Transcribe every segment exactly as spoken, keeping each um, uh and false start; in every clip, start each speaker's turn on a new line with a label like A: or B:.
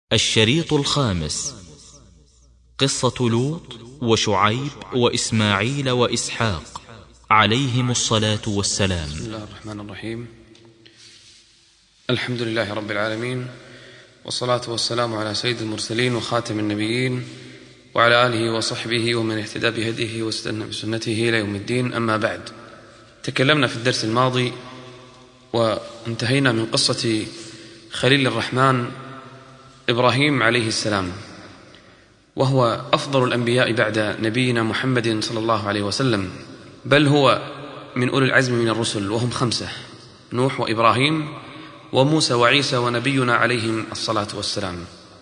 A: الشريط الخامس: قصة لوط وشعيب وإسماعيل وإسحاق عليهم الصلاة والسلام.
B: بسم الله الرحمن الرحيم. الحمد لله رب العالمين، والصلاة والسلام على سيد المرسلين وخاتم النبيين وعلى آله وصحبه ومن اهتدى بهديه واستنى بسنته إلى يوم الدين. أما بعد، تكلمنا في الدرس الماضي وانتهينا من قصة خليل الرحمن إبراهيم عليه السلام، وهو أفضل الأنبياء بعد نبينا محمد صلى الله عليه وسلم، بل هو من أولي العزم من الرسل، وهم خمسة: نوح وإبراهيم وموسى وعيسى ونبينا عليهم الصلاة والسلام.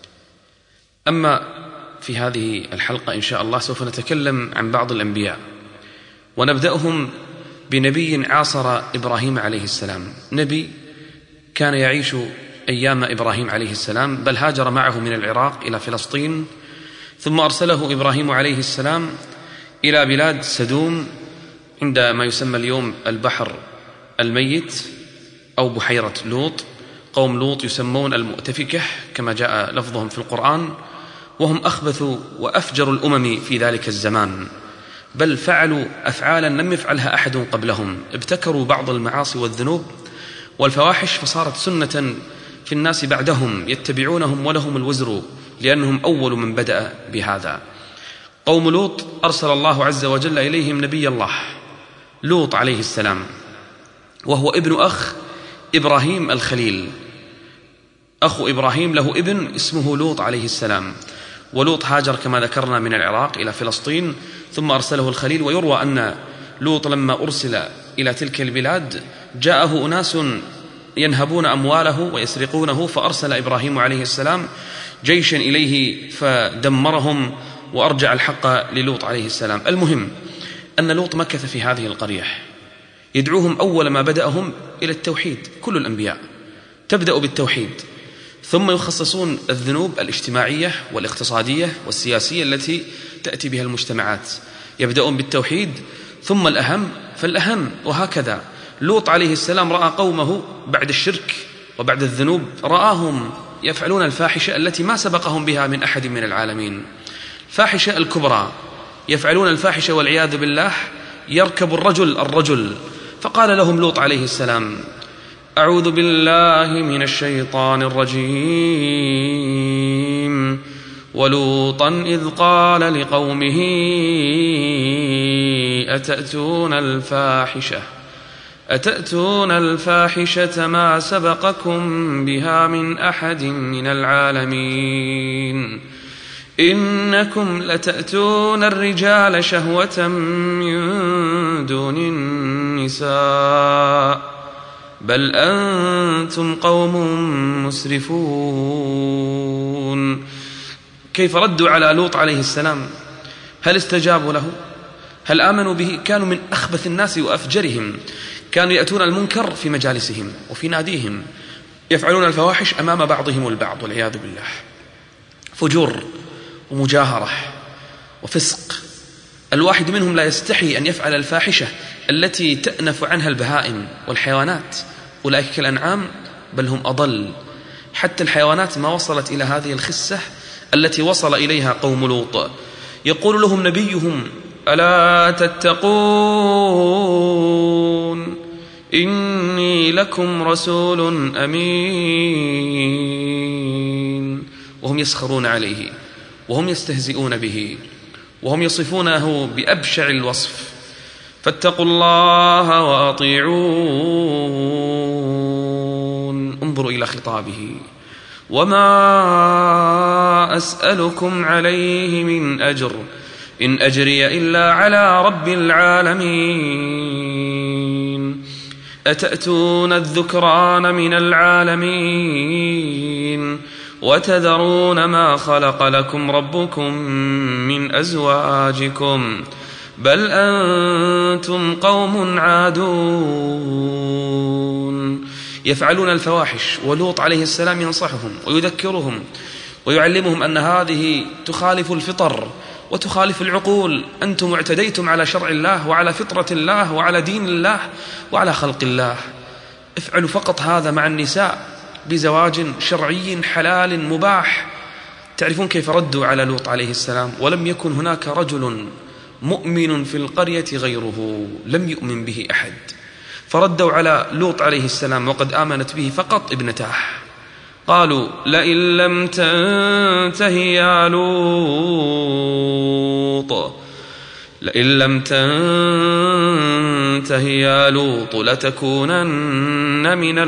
B: أما في هذه الحلقة إن شاء الله سوف نتكلم عن بعض الأنبياء، ونبدأهم بنبي عاصر إبراهيم عليه السلام، نبي كان يعيش أيام إبراهيم عليه السلام، بل هاجر معه من العراق إلى فلسطين، ثم أرسله إبراهيم عليه السلام إلى بلاد سدوم عند ما يسمى اليوم البحر الميت أو بحيرة لوط. قوم لوط يسمون المؤتفكة كما جاء لفظهم في القرآن، وهم أخبث وأفجر الأمم في ذلك الزمان، بل فعلوا أفعالا لم يفعلها أحد قبلهم، ابتكروا بعض المعاصي والذنوب والفواحش، فصارت سنة في الناس بعدهم يتبعونهم ولهم الوزر، لأنهم أول من بدأ بهذا. قوم لوط أرسل الله عز وجل إليهم نبي الله لوط عليه السلام، وهو ابن أخ إبراهيم الخليل. أخو إبراهيم له ابن اسمه لوط عليه السلام، ولوط هاجر كما ذكرنا من العراق إلى فلسطين، ثم أرسله الخليل. ويروى أن لوط لما أرسل إلى تلك البلاد جاءه أناس ينهبون أمواله ويسرقونه، فأرسل إبراهيم عليه السلام جيشا إليه فدمرهم وأرجع الحق للوط عليه السلام. المهم أن لوط مكث في هذه القرية يدعوهم أول ما بدأهم إلى التوحيد. كل الأنبياء تبدأ بالتوحيد، ثم يخصصون الذنوب الاجتماعية والاقتصادية والسياسية التي تأتي بها المجتمعات، يبدأون بالتوحيد ثم الأهم فالأهم، وهكذا. لوط عليه السلام رأى قومه بعد الشرك وبعد الذنوب، رآهم يفعلون الفاحشة التي ما سبقهم بها من أحد من العالمين، الفاحشة الكبرى، يفعلون الفاحشة والعياذ بالله، يركب الرجل الرجل. فقال لهم لوط عليه السلام: أعوذ بالله من الشيطان الرجيم. ولوطا إذ قال لقومه أتأتون الفاحشة أتأتون الفاحشة ما سبقكم بها من أحد من العالمين، إنكم لتأتون الرجال شهوة من دون النساء، بل أنتم قوم مسرفون. كيف ردوا على لوط عليه السلام؟ هل استجابوا له؟ هل آمنوا به؟ كانوا من أخبث الناس وأفجرهم، كانوا يأتون المنكر في مجالسهم وفي ناديهم، يفعلون الفواحش أمام بعضهم البعض والعياذ بالله، فجور ومجاهرة وفسق. الواحد منهم لا يستحي أن يفعل الفاحشة التي تأنف عنها البهائم والحيوانات، أولئك كالأنعام بل هم أضل. حتى الحيوانات ما وصلت إلى هذه الخسة التي وصل إليها قوم لوط. يقول لهم نبيهم: ألا تتقون إني لكم رسول أمين. وهم يسخرون عليه وهم يستهزئون به وهم يصفونه بأبشع الوصف. فاتقوا الله وأطيعون. انظروا إلى خطابه: وما أسألكم عليه من أجر إن أجري إلا على رب العالمين، أتأتون الذكران من العالمين وتذرون ما خلق لكم ربكم من أزواجكم، بل أنتم قوم عادون. يفعلون الفواحش، ولوط عليه السلام ينصحهم ويذكرهم ويعلمهم أن هذه تخالف الفطر وتخالف العقول. أنتم اعتديتم على شرع الله وعلى فطرة الله وعلى دين الله وعلى خلق الله. افعلوا فقط هذا مع النساء بزواج شرعي حلال مباح تعرفون كيف ردوا على لوط عليه السلام؟ ولم يكن هناك رجل مؤمن في القرية غيره، لم يؤمن به أحد، فردوا على لوط عليه السلام وقد آمنت به فقط ابنتاه. قالوا لئن لم تنته يا لوط لئن لم تنته يا لوط لتكونن من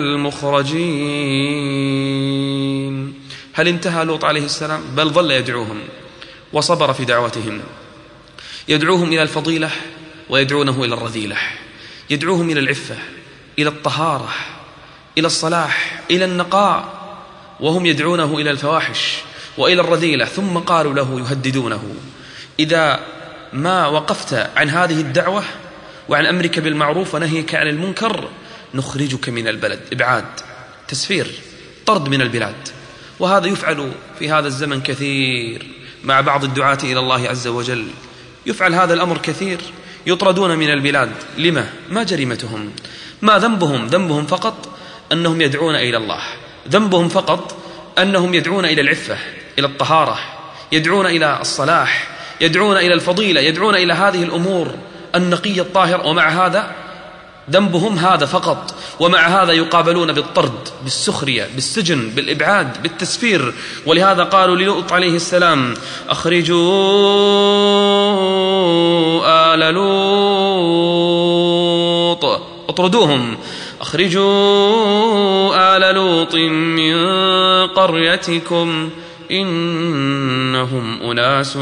B: المخرجين. هل انتهى لوط عليه السلام؟ بل ظل يدعوهم وصبر في دعوتهم، يدعوهم إلى الفضيلة ويدعونه إلى الرذيلة، يدعوهم إلى العفة، إلى الطهارة، إلى الصلاح، إلى النقاء، وهم يدعونه إلى الفواحش وإلى الرذيلة. ثم قالوا له يهددونه: إذا ما وقفت عن هذه الدعوة وعن أمرك بالمعروف ونهيك عن المنكر نخرجك من البلد. إبعاد، تسفير، طرد من البلاد. وهذا يفعل في هذا الزمن كثير مع بعض الدعاة إلى الله عز وجل، يفعل هذا الأمر كثير، يطردون من البلاد. لما؟ ما جريمتهم؟ ما ذنبهم؟ ذنبهم فقط أنهم يدعون إلى الله، ذنبهم فقط أنهم يدعون إلى العفة، إلى الطهارة، يدعون إلى الصلاح، يدعون إلى الفضيلة، يدعون إلى هذه الأمور النقية الطاهرة، ومع هذا ذنبهم هذا فقط. ومع هذا يقابلون بالطرد، بالسخرية، بالسجن، بالإبعاد، بالتسفير. ولهذا قالوا للوط عليه السلام: أخرجوا آل لوط، اطردوهم، أخرجوا آل لوط من قريتكم إنهم أناس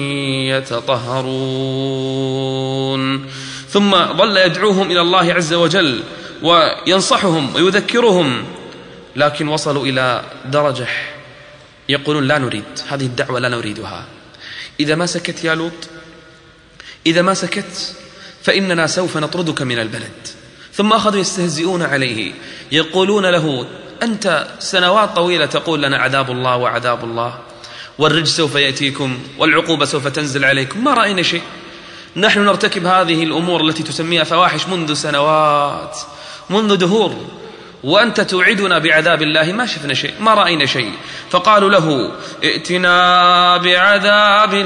B: يتطهرون. ثم ظل يدعوهم إلى الله عز وجل وينصحهم ويذكرهم، لكن وصلوا إلى درجة يقولون: لا نريد هذه الدعوة، لا نريدها. إذا ما سكت يا لوط، إذا ما سكت فإننا سوف نطردك من البلد. ثم أخذوا يستهزئون عليه، يقولون له: أنت سنوات طويلة تقول لنا عذاب الله وعذاب الله، والرجس سوف يأتيكم، والعقوبة سوف تنزل عليكم، ما رأينا شيء. نحن نرتكب هذه الأمور التي تسميها فواحش منذ سنوات، منذ دهور، وأنت توعدنا بعذاب الله، ما شفنا شيء، ما رأينا شيء. فقالوا له: ائتنا بعذاب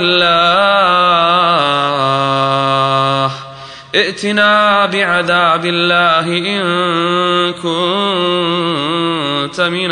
B: الله، ائتنا بعذاب الله إن كنت من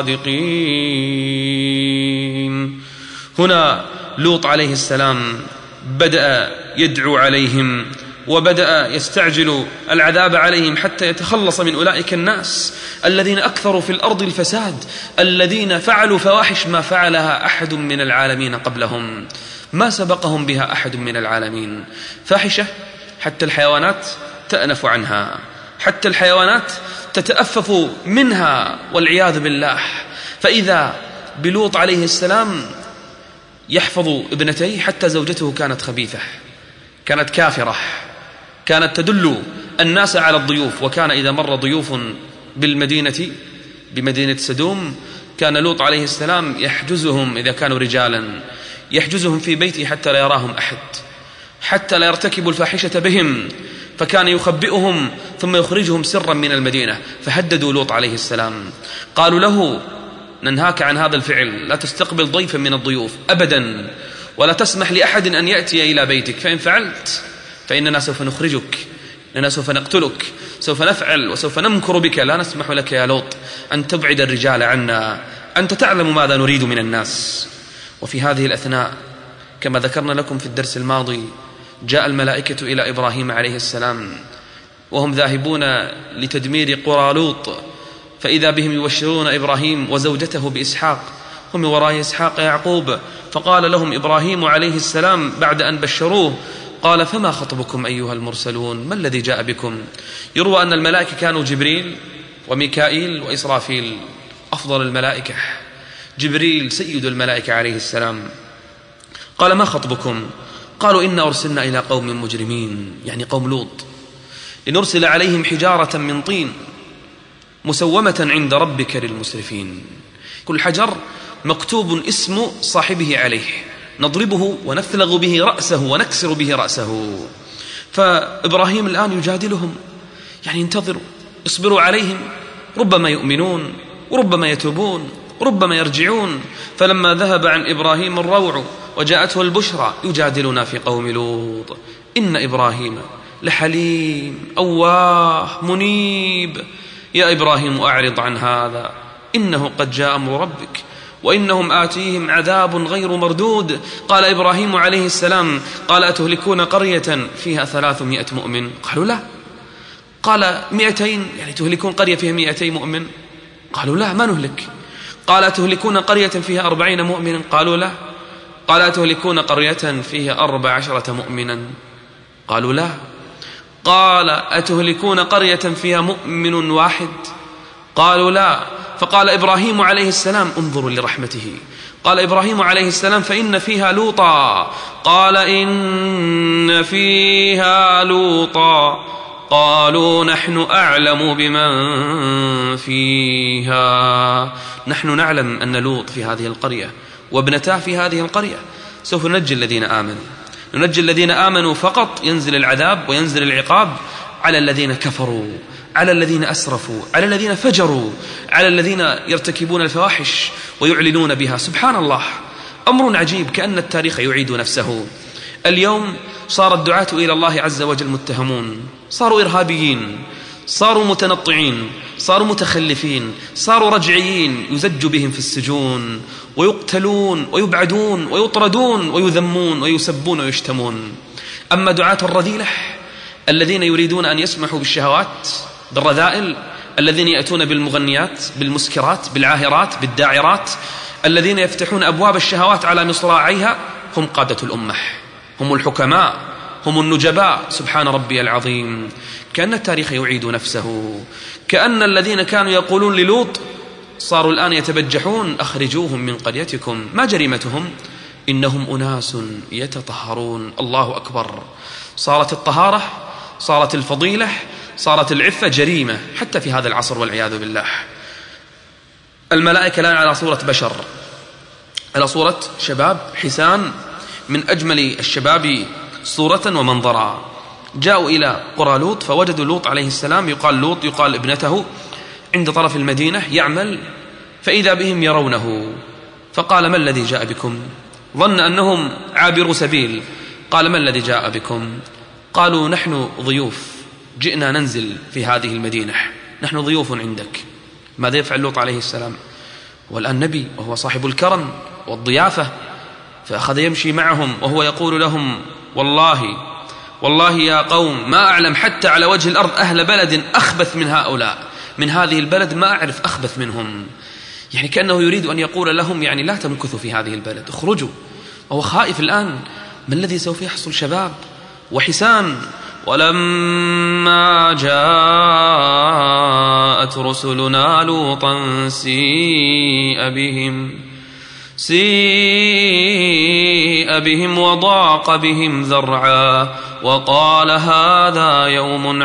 B: الصادقين. هنا لوط عليه السلام بدأ يدعو عليهم، وبدأ يستعجل العذاب عليهم حتى يتخلص من أولئك الناس الذين أكثروا في الأرض الفساد، الذين فعلوا فواحش ما فعلها أحد من العالمين قبلهم، ما سبقهم بها أحد من العالمين. فاحشة حتى الحيوانات تأنف عنها، حتى الحيوانات تتأفف منها والعياذ بالله. فإذا بلوط عليه السلام يحفظ ابنتيه، حتى زوجته كانت خبيثة، كانت كافرة، كانت تدل الناس على الضيوف. وكان إذا مر ضيوف بالمدينة بمدينة سدوم كان لوط عليه السلام يحجزهم، إذا كانوا رجالا يحجزهم في بيته حتى لا يراهم أحد، حتى لا يرتكبوا الفاحشة بهم، فكان يخبئهم ثم يخرجهم سرا من المدينة. فهددوا لوط عليه السلام، قالوا له: ننهاك عن هذا الفعل، لا تستقبل ضيفا من الضيوف أبدا، ولا تسمح لأحد أن يأتي إلى بيتك، فإن فعلت فإننا سوف نخرجك، لأننا سوف نقتلك، سوف نفعل وسوف نمكر بك، لا نسمح لك يا لوط أن تبعد الرجال عنا، أنت تعلم ماذا نريد من الناس. وفي هذه الأثناء كما ذكرنا لكم في الدرس الماضي جاء الملائكة إلى إبراهيم عليه السلام وهم ذاهبون لتدمير قرى لوط، فإذا بهم يبشرون إبراهيم وزوجته بإسحاق، هم وراء إسحاق يعقوب. فقال لهم إبراهيم عليه السلام بعد أن بشروه، قال: فما خطبكم أيها المرسلون؟ ما الذي جاء بكم؟ يروى أن الملائكة كانوا جبريل وميكائيل وإسرافيل، أفضل الملائكة، جبريل سيد الملائكة عليه السلام. قال: ما خطبكم؟ قالوا: إنا أرسلنا إلى قوم مجرمين، يعني قوم لوط، لنرسل عليهم حجارة من طين مسومة عند ربك للمسرفين. كل حجر مكتوب اسم صاحبه عليه، نضربه ونفلغ به رأسه ونكسر به رأسه. فإبراهيم الآن يجادلهم، يعني انتظروا، اصبروا عليهم، ربما يؤمنون وربما يتوبون ربما يرجعون. فلما ذهب عن إبراهيم الروع وجاءته البشرى يجادلنا في قوم لوط. إن إبراهيم لحليم أواه منيب. يا إبراهيم أعرض عن هذا إنه قد جاء أمر ربك وإنهم آتيهم عذاب غير مردود. قال إبراهيم عليه السلام قال أتهلكون قرية فيها ثلاثمائة مؤمن؟ قالوا لا. قال مئتين يعني تهلكون قرية فيها مئتين مؤمن؟ قالوا لا ما نهلك. قال أتهلكون قرية فيها أربعين مؤمنا؟ قالوا لا. قال أتهلكون قرية فيها أربع عشرة مؤمنا؟ قالوا لا. قال أتهلكون قرية فيها مؤمن واحد؟ قالوا لا. فقال إبراهيم عليه السلام انظروا لرحمته. قال إبراهيم عليه السلام فإن فيها لوطا. قال إن فيها لوطا. قالوا نحن أعلم بمن فيها. نحن نعلم أن لوط في هذه القرية وابنتاه في هذه القرية. سوف ننجي الذين آمنوا. ننجي الذين آمنوا فقط ينزل العذاب وينزل العقاب على الذين كفروا، على الذين أسرفوا، على الذين فجروا، على الذين يرتكبون الفواحش ويعلنون بها. سبحان الله، أمر عجيب كأن التاريخ يعيد نفسه. اليوم صار الدعاة إلى الله عز وجل متهمون، صاروا إرهابيين، صاروا متنطعين، صاروا متخلفين، صاروا رجعيين، يزج بهم في السجون ويقتلون ويبعدون ويطردون ويذمون ويسبون ويشتمون. أما دعاة الرذيلة الذين يريدون أن يسمحوا بالشهوات بالرذائل، الذين يأتون بالمغنيات بالمسكرات بالعاهرات بالداعرات، الذين يفتحون أبواب الشهوات على مصراعيها، هم قادة الأمة، هم الحكماء، هم النجباء. سبحان ربي العظيم. كأن التاريخ يعيد نفسه. كأن الذين كانوا يقولون للوط صاروا الآن يتبجحون أخرجوهم من قريتكم. ما جريمتهم؟ إنهم أناس يتطهرون. الله أكبر. صارت الطهارة، صارت الفضيلة، صارت العفة جريمة حتى في هذا العصر والعياذ بالله. الملائكة الآن على صورة بشر، على صورة شباب حسان من أجمل الشباب صورة ومنظرا. جاءوا إلى قرى لوط فوجدوا لوط عليه السلام، يقال لوط يقال ابنته، عند طرف المدينة يعمل، فإذا بهم يرونه. فقال ما الذي جاء بكم؟ ظن أنهم عابروا سبيل. قال ما الذي جاء بكم؟ قالوا نحن ضيوف جئنا ننزل في هذه المدينة، نحن ضيوف عندك. ماذا يفعل لوط عليه السلام؟ والآن نبي وهو صاحب الكرم والضيافة، فأخذ يمشي معهم وهو يقول لهم والله والله يا قوم ما أعلم حتى على وجه الأرض أهل بلد أخبث من هؤلاء، من هذه البلد ما أعرف أخبث منهم. يعني كأنه يريد أن يقول لهم يعني لا تمكثوا في هذه البلد، اخرجوا. وهو خائف الآن ما الذي سوف يحصل. شباب وحسان. ولما جاءت رسلنا لوطا سيء بهم سيء بهم وضاق بهم ذرعا وقال هذا يوم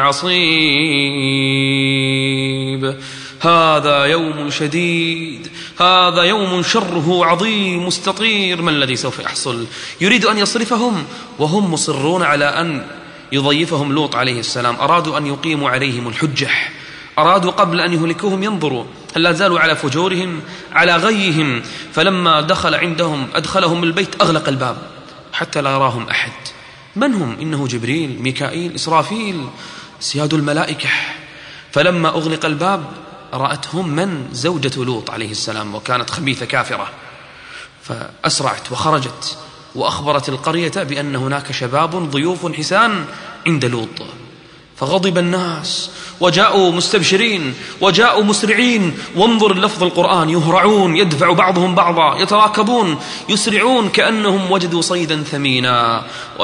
B: عصيب، هذا يوم شديد، هذا يوم شره عظيم مستطير. ما الذي سوف يحصل؟ يريد أن يصرفهم وهم مصرون على أن يضيفهم لوط عليه السلام. أرادوا أن يقيموا عليهم الحجة، أرادوا قبل أن يهلكوهم ينظروا هل لا زالوا على فجورهم على غيهم. فلما دخل عندهم أدخلهم البيت أغلق الباب حتى لا يراهم أحد. من هم؟ إنه جبريل ميكائيل إسرافيل سياد الملائكة. فلما أغلق الباب رأتهم من؟ زوجة لوط عليه السلام، وكانت خبيثة كافرة، فأسرعت وخرجت وأخبرت القرية بأن هناك شباب ضيوف حسان عند لوط. فغضب الناس وجاءوا مستبشرين وجاءوا مسرعين. وانظر لفظ القرآن، يهرعون، يدفع بعضهم بعضا، يتراكبون، يسرعون كأنهم وجدوا صيدا ثمينا.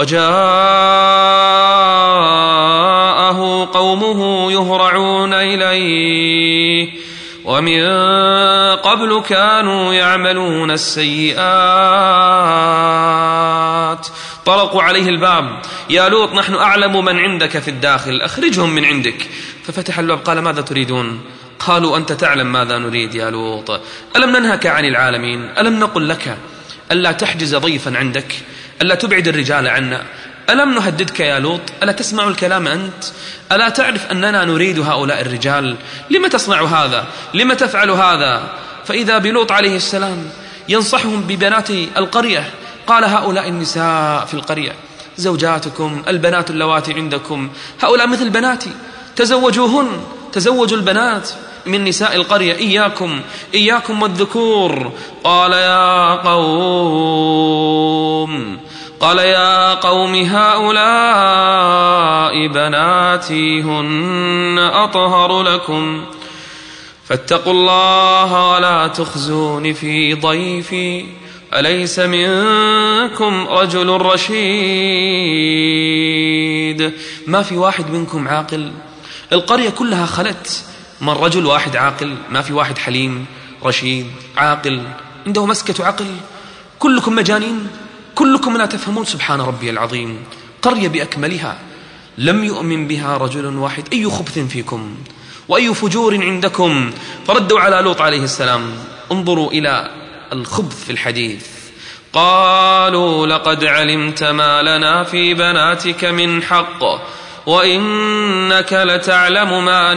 B: وجاءه قومه يهرعون إليه ومن قبل كانوا يعملون السيئات. طرقوا عليه الباب، يا لوط نحن أعلم من عندك في الداخل، أخرجهم من عندك. ففتح الباب قال ماذا تريدون؟ قالوا أنت تعلم ماذا نريد يا لوط، ألم ننهك عن العالمين؟ ألم نقل لك ألا تحجز ضيفا عندك، ألا تبعد الرجال عنا؟ ألم نهددك يا لوط؟ ألا تسمع الكلام أنت؟ ألا تعرف أننا نريد هؤلاء الرجال؟ لم تصنع هذا؟ لم تفعل هذا؟ فإذا بلوط عليه السلام ينصحهم ببنات القرية. قال هؤلاء النساء في القرية زوجاتكم البنات اللواتي عندكم هؤلاء مثل بناتي تزوجوهن، تزوجوا البنات من نساء القرية، إياكم إياكم والذكور. قال يا قوم قال يا قوم هؤلاء بناتي هن أطهر لكم فاتقوا الله ولا تخزون في ضيفي أليس منكم رجل رشيد. ما في واحد منكم عاقل؟ القرية كلها خلت من رجل واحد عاقل، ما في واحد حليم رشيد عاقل عنده مسكة عقل. كلكم مجانين، كلكم لا تفهمون. سبحان ربي العظيم، قرية بأكملها لم يؤمن بها رجل واحد. أي خبث فيكم وأي فجور عندكم. فردوا على لوط عليه السلام. انظروا إلى الخبث في الحديث. قالوا لقد علمت ما لنا في بناتك من حق وإنك لتعلم ما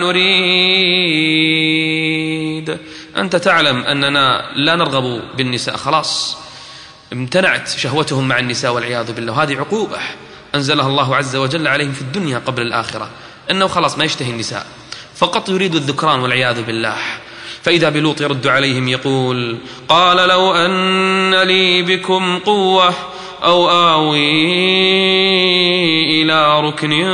B: نريد. أنت تعلم أننا لا نرغب بالنساء، خلاص امتنعت شهوتهم مع النساء والعياذ بالله. هذه عقوبة أنزلها الله عز وجل عليهم في الدنيا قبل الآخرة، أنه خلاص ما يشتهي النساء، فقط يريد الذكران والعياذ بالله. فإذا بلوط يرد عليهم يقول قال لو أن لي بكم قوة أو آوي إلى ركن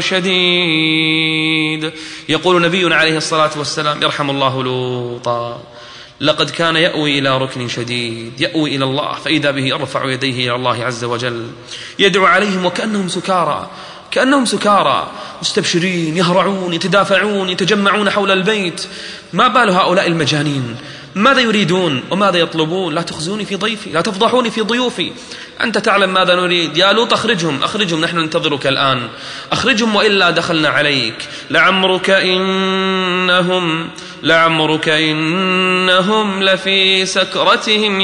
B: شديد. يقول نبينا عليه الصلاة والسلام يرحم الله لوطا لقد كان يأوي إلى ركن شديد، يأوي إلى الله، فإذا به يرفع يديه إلى الله عز وجل يدعو عليهم وكأنهم سكارى، كأنهم سكارى مستبشرين يهرعون يتدافعون يتجمعون حول البيت. ما بال هؤلاء المجانين؟ ماذا يريدون وماذا يطلبون؟ لا تخزوني في ضيفي، لا تفضحوني في ضيوفي، أنت تعلم ماذا نريد. يا لوط أخرجهم أخرجهم نحن ننتظرك الآن، أخرجهم وإلا دخلنا عليك. لعمرك إنهم لعمرك إنهم لفي سكرتهم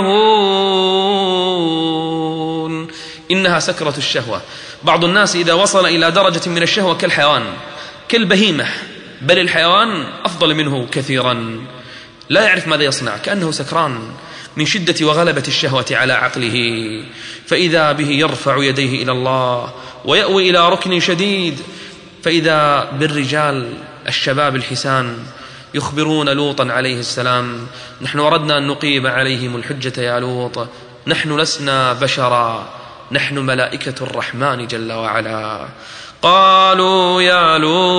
B: يعمهون. إنها سكرة الشهوة. بعض الناس إذا وصل إلى درجة من الشهوة كالحيوان كالبهيمة، بل الحيوان أفضل منه كثيرا، لا يعرف ماذا يصنع، كأنه سكران من شدة وغلبة الشهوة على عقله. فإذا به يرفع يديه إلى الله ويأوي إلى ركن شديد. فإذا بالرجال الشباب الحسان يخبرون لوطا عليه السلام نحن أردنا أن نقيم عليهم الحجة يا لوط، نحن لسنا بشرا، نحن ملائكة الرحمن جل وعلا. قالوا يا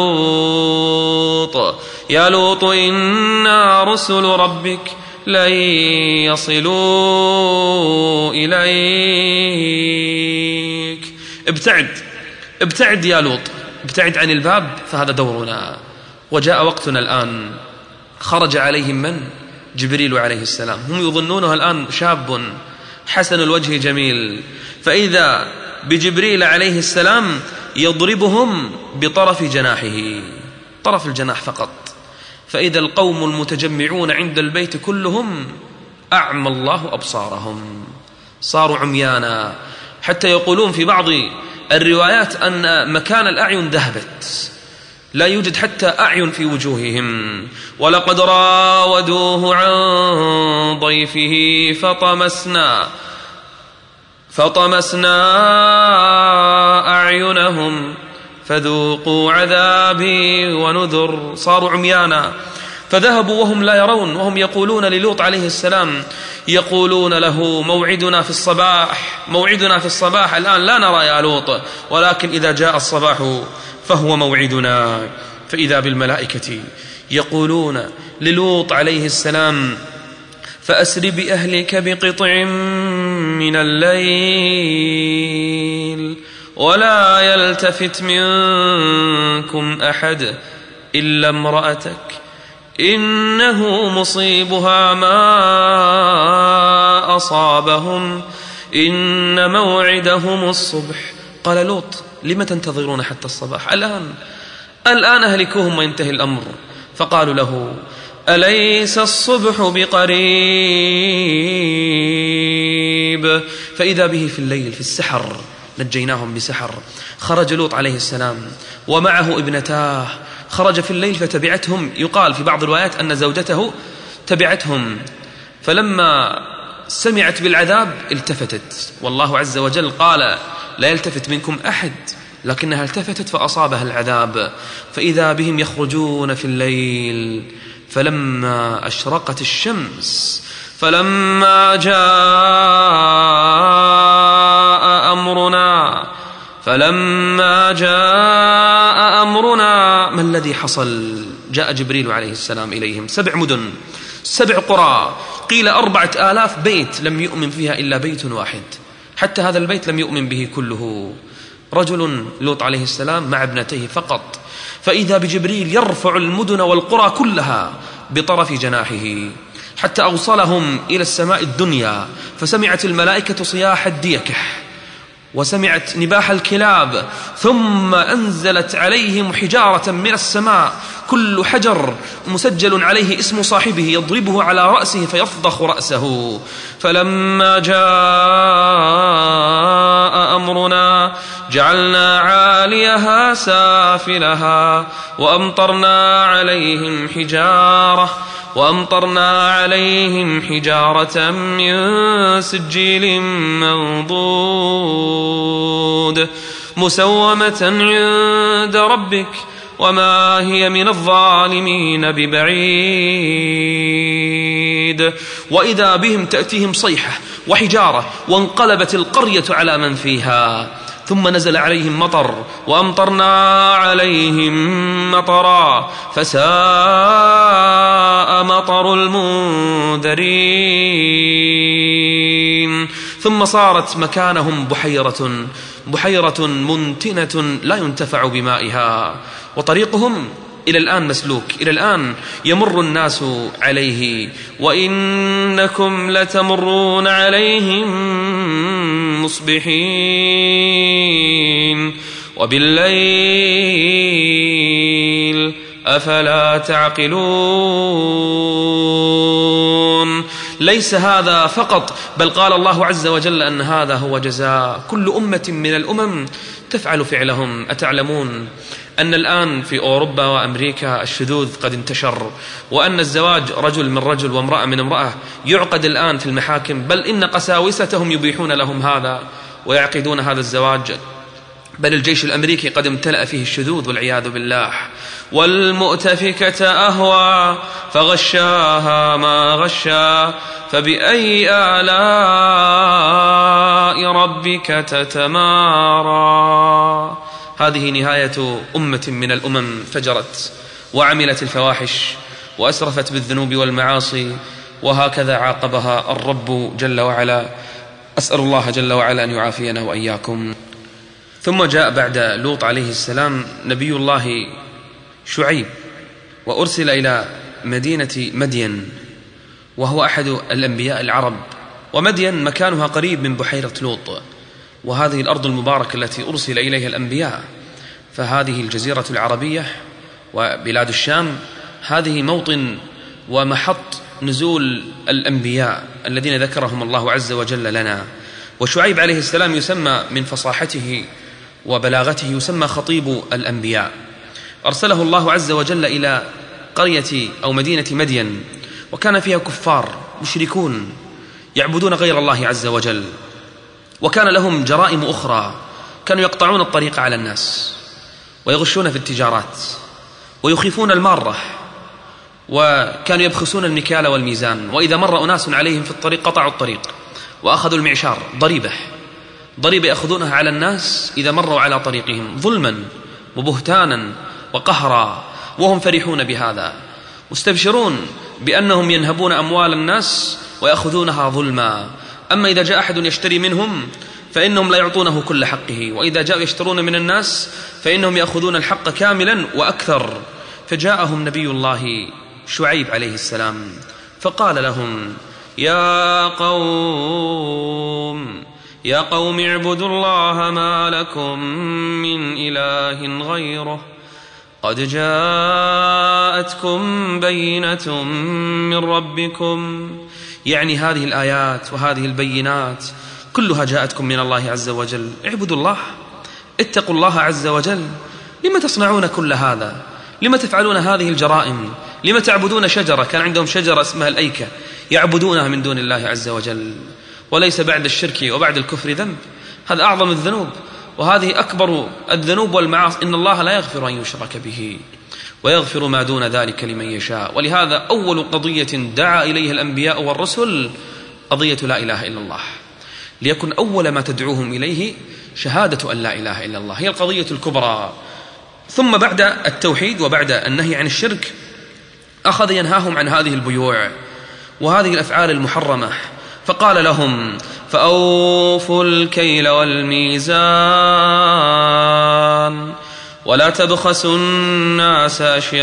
B: لوط يا لوط إنا رسل ربك لن يصلوا إليك. ابتعد ابتعد يا لوط، ابتعد عن الباب، فهذا دورنا وجاء وقتنا الآن. خرج عليهم من؟ جبريل عليه السلام. هم يظنونه الآن شاب حسن الوجه جميل، فإذا بجبريل عليه السلام يضربهم بطرف جناحه، طرف الجناح فقط. فإذا القوم المتجمعون عند البيت كلهم أعمى الله أبصارهم، صاروا عميانا، حتى يقولون في بعض الروايات أن مكان الأعين ذهبت، لا يوجد حتى أعين في وجوههم. ولقد راودوه عن ضيفه فطمسنا فطمسنا أعينهم فذوقوا عذابي ونذر. صاروا عميانا، فذهبوا وهم لا يرون، وهم يقولون للوط عليه السلام، يقولون له موعدنا في الصباح، موعدنا في الصباح، الآن لا نرى يا لوط، ولكن إذا جاء الصباح فهو موعدنا. فإذا بالملائكة يقولون للوط عليه السلام فأسر بأهلك بقطع من الليل ولا يلتفت منكم أحد إلا امرأتك إنه مصيبها ما أصابهم إن موعدهم الصبح. قال لوط لم تنتظرون حتى الصباح؟ الآن الآن أهلكوهم وينتهي الأمر. فقالوا له أليس الصبح بقريب؟ فإذا به في الليل في السحر، نجيناهم بسحر. خرج لوط عليه السلام ومعه ابنتاه، خرج في الليل فتبعتهم. يقال في بعض الروايات أن زوجته تبعتهم، فلما سمعت بالعذاب التفتت، والله عز وجل قال لا يلتفت منكم أحد، لكنها التفتت فأصابها العذاب، فإذا بهم يخرجون في الليل فلما أشرقت الشمس فلما جاء أمرنا فلما جاء أمرنا ما الذي حصل؟ جاء جبريل عليه السلام إليهم، سبع مدن سبع قرى، قيل أربعة آلاف بيت لم يؤمن فيها إلا بيت واحد، حتى هذا البيت لم يؤمن به كله، رجل لوط عليه السلام مع ابنتيه فقط، فإذا بجبريل يرفع المدن والقرى كلها بطرف جناحه حتى أوصلهم إلى السماء الدنيا، فسمعت الملائكة صياح الديكح وسمعت نباح الكلاب، ثم أنزلت عليهم حجارة من السماء، كل حجر مسجل عليه اسم صاحبه يضربه على رأسه فيفضخ رأسه. فلما جاء أمرنا جعلنا عاليها سافلها وأمطرنا عليهم حجارة وأمطرنا عليهم حجارة من سجيل منضود مسومة عند ربك وما هي من الظالمين ببعيد. وإذا بهم تأتيهم صيحة وحجارة وانقلبت القرية على من فيها، ثم نزل عليهم مطر وأمطرنا عليهم مطرا فساء مطر المنذرين. ثم صارت مكانهم بحيرة بحيرة منتنة لا ينتفع بمائها، وطريقهم إلى الآن مسلوك، إلى الآن يمر الناس عليه، وإنكم لتمرون عليهم مصبحين وبالليل أفلا تعقلون. ليس هذا فقط، بل قال الله عز وجل أن هذا هو جزاء كل أمة من الأمم تفعل فعلهم. أتعلمون أن الآن في أوروبا وأمريكا الشذوذ قد انتشر، وأن الزواج رجل من رجل وامرأة من امرأة يعقد الآن في المحاكم، بل إن قساوستهم يبيحون لهم هذا ويعقدون هذا الزواج، بل الجيش الأمريكي قد امتلأ فيه الشذوذ والعياذ بالله. والمؤتفكة أهوى فغشاها ما غشا فبأي آلاء ربك تتمارى. هذه نهاية أمة من الأمم فجرت وعملت الفواحش وأسرفت بالذنوب والمعاصي، وهكذا عاقبها الرب جل وعلا. أسأل الله جل وعلا أن يعافينا وإياكم. ثم جاء بعد لوط عليه السلام نبي الله شعيب، وأرسل إلى مدينة مدين، وهو أحد الأنبياء العرب، ومدين مكانها قريب من بحيرة لوط، وهذه الأرض المباركة التي أرسل إليها الأنبياء. فهذه الجزيرة العربية وبلاد الشام هذه موطن ومحط نزول الأنبياء الذين ذكرهم الله عز وجل لنا. وشعيب عليه السلام يسمى من فصاحته وبلاغته يسمى خطيب الأنبياء. أرسله الله عز وجل إلى قرية أو مدينة مدين، وكان فيها كفار مشركون يعبدون غير الله عز وجل، وكان لهم جرائم أخرى، كانوا يقطعون الطريق على الناس ويغشون في التجارات ويخيفون المارة، وكانوا يبخسون المكيال والميزان، وإذا مر أناس عليهم في الطريق قطعوا الطريق وأخذوا المعشار ضريبة ضريبة يأخذونها على الناس إذا مروا على طريقهم ظلما وبهتانا وقهرا، وهم فرحون بهذا مستبشرون بأنهم ينهبون أموال الناس ويأخذونها ظلما. أما إذا جاء أحد يشتري منهم فإنهم لا يعطونه كل حقه، وإذا جاءوا يشترون من الناس فإنهم يأخذون الحق كاملا وأكثر. فجاءهم نبي الله شعيب عليه السلام فقال لهم: يا قوم يا قوم اعبدوا الله ما لكم من إله غيره قد جاءتكم بينة من ربكم. يعني هذه الآيات وهذه البينات كلها جاءتكم من الله عز وجل، اعبدوا الله، اتقوا الله عز وجل. لما تصنعون كل هذا؟ لما تفعلون هذه الجرائم؟ لما تعبدون شجرة؟ كان عندهم شجرة اسمها الأيكة يعبدونها من دون الله عز وجل. وليس بعد الشرك وبعد الكفر ذنب، هذا أعظم الذنوب، وهذه أكبر الذنوب والمعاصي. إن الله لا يغفر أن يشرك به ويغفر ما دون ذلك لمن يشاء. ولهذا أول قضية دعا إليها الأنبياء والرسل قضية لا إله إلا الله، ليكن أول ما تدعوهم إليه شهادة أن لا إله إلا الله، هي القضية الكبرى. ثم بعد التوحيد وبعد النهي عن الشرك أخذ ينهاهم عن هذه البيوع وهذه الأفعال المحرمة، فقال لهم: فأوفوا الكيل والميزان ولا تبخسوا الناس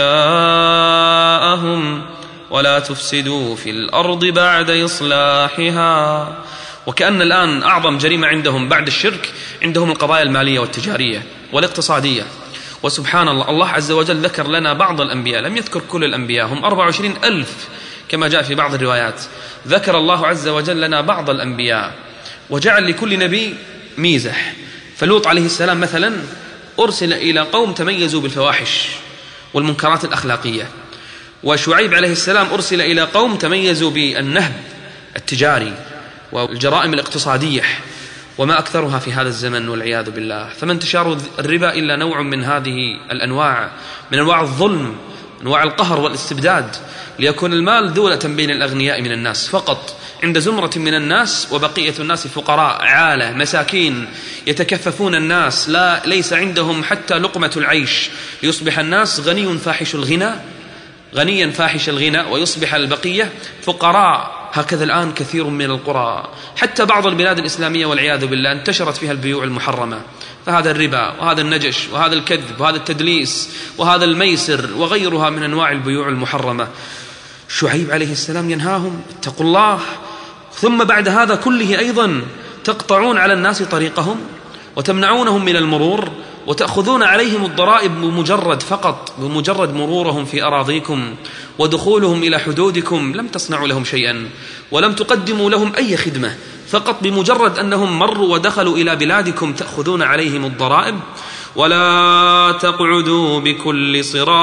B: أشياءهم ولا تفسدوا في الأرض بعد إصلاحها. وكأن الآن أعظم جريمة عندهم بعد الشرك عندهم القضايا المالية والتجارية والاقتصادية. وسبحان الله، الله عز وجل ذكر لنا بعض الأنبياء، لم يذكر كل الأنبياء، هم أربعة وعشرين ألف كما جاء في بعض الروايات. ذكر الله عز وجل لنا بعض الأنبياء وجعل لكل نبي ميزة. فلوط عليه السلام مثلا أرسل إلى قوم تميزوا بالفواحش والمنكرات الأخلاقية، وشعيب عليه السلام أرسل إلى قوم تميزوا بالنهب التجاري والجرائم الاقتصادية، وما أكثرها في هذا الزمن والعياذ بالله. فما انتشار الربا إلا نوع من هذه الأنواع، من أنواع الظلم، أنواع القهر والاستبداد، ليكون المال دولة بين الأغنياء من الناس فقط عند زمرة من الناس، وبقية الناس فقراء عالة مساكين يتكففون الناس، لا ليس عندهم حتى لقمة العيش، ليصبح الناس غني فاحش الغنى غنيا فاحش الغنى ويصبح البقية فقراء. هكذا الآن كثير من القرى، حتى بعض البلاد الإسلامية والعياذ بالله انتشرت فيها البيوع المحرمة. فهذا الربا وهذا النجش وهذا الكذب وهذا التدليس وهذا الميسر وغيرها من أنواع البيوع المحرمة. شعيب عليه السلام ينهاهم: اتقوا الله. ثم بعد هذا كله أيضا تقطعون على الناس طريقهم وتمنعونهم من المرور وتأخذون عليهم الضرائب بمجرد فقط بمجرد مرورهم في أراضيكم ودخولهم إلى حدودكم. لم تصنعوا لهم شيئا ولم تقدموا لهم أي خدمة، فقط بمجرد أنهم مروا ودخلوا إلى بلادكم تأخذون عليهم الضرائب. ولا تقعدوا بكل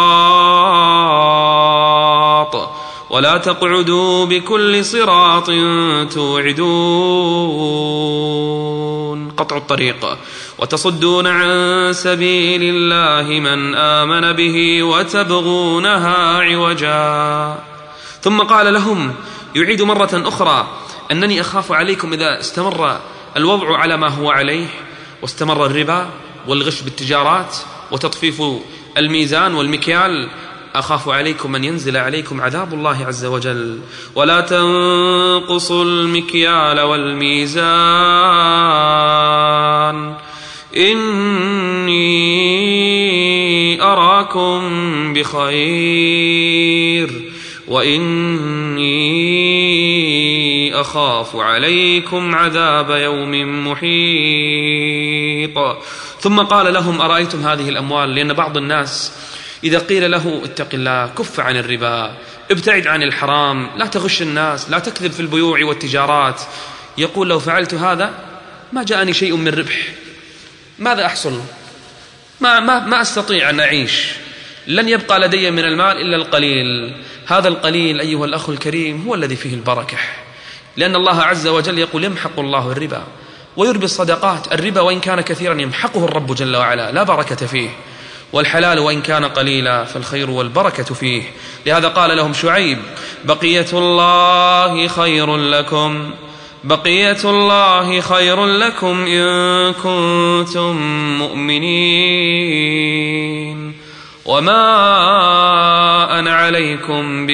B: صراط ولا تقعدوا بكل صراط توعدون، قطع الطريق، وتصدون عن سبيل الله من آمن به وتبغونها عوجا. ثم قال لهم يعيد مرة أخرى: أنني أخاف عليكم إذا استمر الوضع على ما هو عليه واستمر الربا والغش بالتجارات وتطفيف الميزان والمكيال، أخاف عليكم أن ينزل عليكم عذاب الله عز وجل. ولا تنقصوا المكيال والميزان إني أراكم بخير وإني أخاف عليكم عذاب يوم محيط. ثم قال لهم: أرأيتم هذه الأموال؟ لأن بعض الناس إذا قيل له اتق الله، كف عن الربا، ابتعد عن الحرام، لا تغش الناس، لا تكذب في البيوع والتجارات، يقول: لو فعلت هذا ما جاءني شيء من ربح، ماذا أحصل؟ ما, ما, ما أستطيع أن أعيش، لن يبقى لدي من المال إلا القليل. هذا القليل أيها الأخ الكريم هو الذي فيه البركة، لأن الله عز وجل يقول: يمحق الله الربا ويربي الصدقات. الربا وإن كان كثيرا يمحقه الرب جل وعلا، لا بركة فيه، والحلال وإن كان قليلا فالخير والبركة فيه. لهذا قال لهم شعيب: بقية الله خير لكم بقية الله خير لكم إن كنتم مؤمنين وما أنا عليكم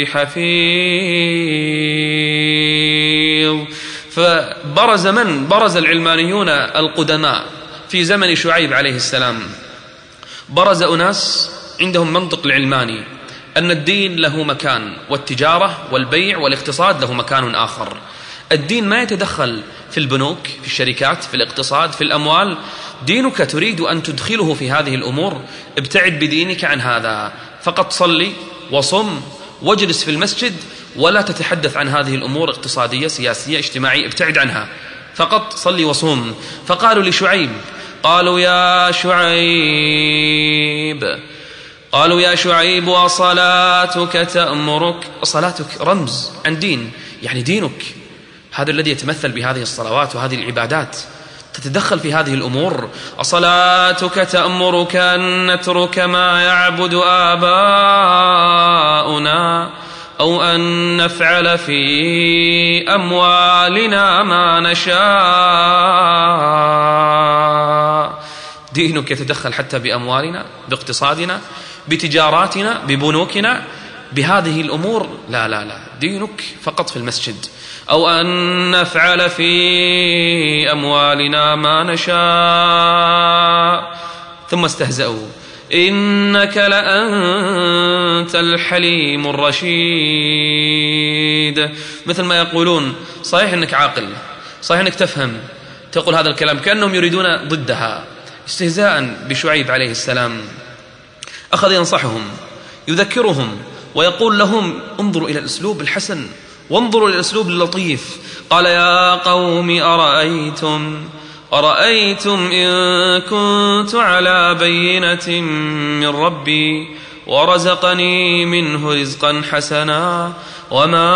B: بحفيظ. فبرز من؟ برز العلمانيون القدماء في زمن شعيب عليه السلام. برز أناس عندهم منطق العلماني أن الدين له مكان، والتجارة والبيع والاقتصاد له مكان آخر. الدين ما يتدخل في البنوك، في الشركات، في الاقتصاد، في الأموال. دينك تريد أن تدخله في هذه الأمور، ابتعد بدينك عن هذا، فقط صلي وصم واجلس في المسجد ولا تتحدث عن هذه الأمور اقتصادية سياسية اجتماعية، ابتعد عنها، فقط صلي وصوم. فقالوا لشعيب، قالوا: يا شعيب قالوا يا شعيب وصلاتك تأمرك. صلاتك رمز عن دين، يعني دينك هذا الذي يتمثل بهذه الصلوات وهذه العبادات، تتدخل في هذه الأمور. أصلاتك تأمرك أن نترك ما يعبد آباؤنا أو أن نفعل في أموالنا ما نشاء. دينك يتدخل حتى بأموالنا، باقتصادنا، بتجاراتنا، ببنوكنا، بهذه الأمور. لا لا لا، دينك فقط في المسجد. أو أن نفعل في أموالنا ما نشاء. ثم استهزأوا إنك لأنت الحليم الرشيد. مثل ما يقولون صحيح أنك عاقل، صحيح أنك تفهم، تقول هذا الكلام، كأنهم يريدون ضدها استهزاء بشعيب عليه السلام. أخذ ينصحهم، يذكرهم، ويقول لهم انظروا إلى الأسلوب الحسن، وانظروا إلى الأسلوب اللطيف. قال يا قوم أرأيتم أرأيتم إن كنت على بينة من ربي ورزقني منه رزقا حسنا وما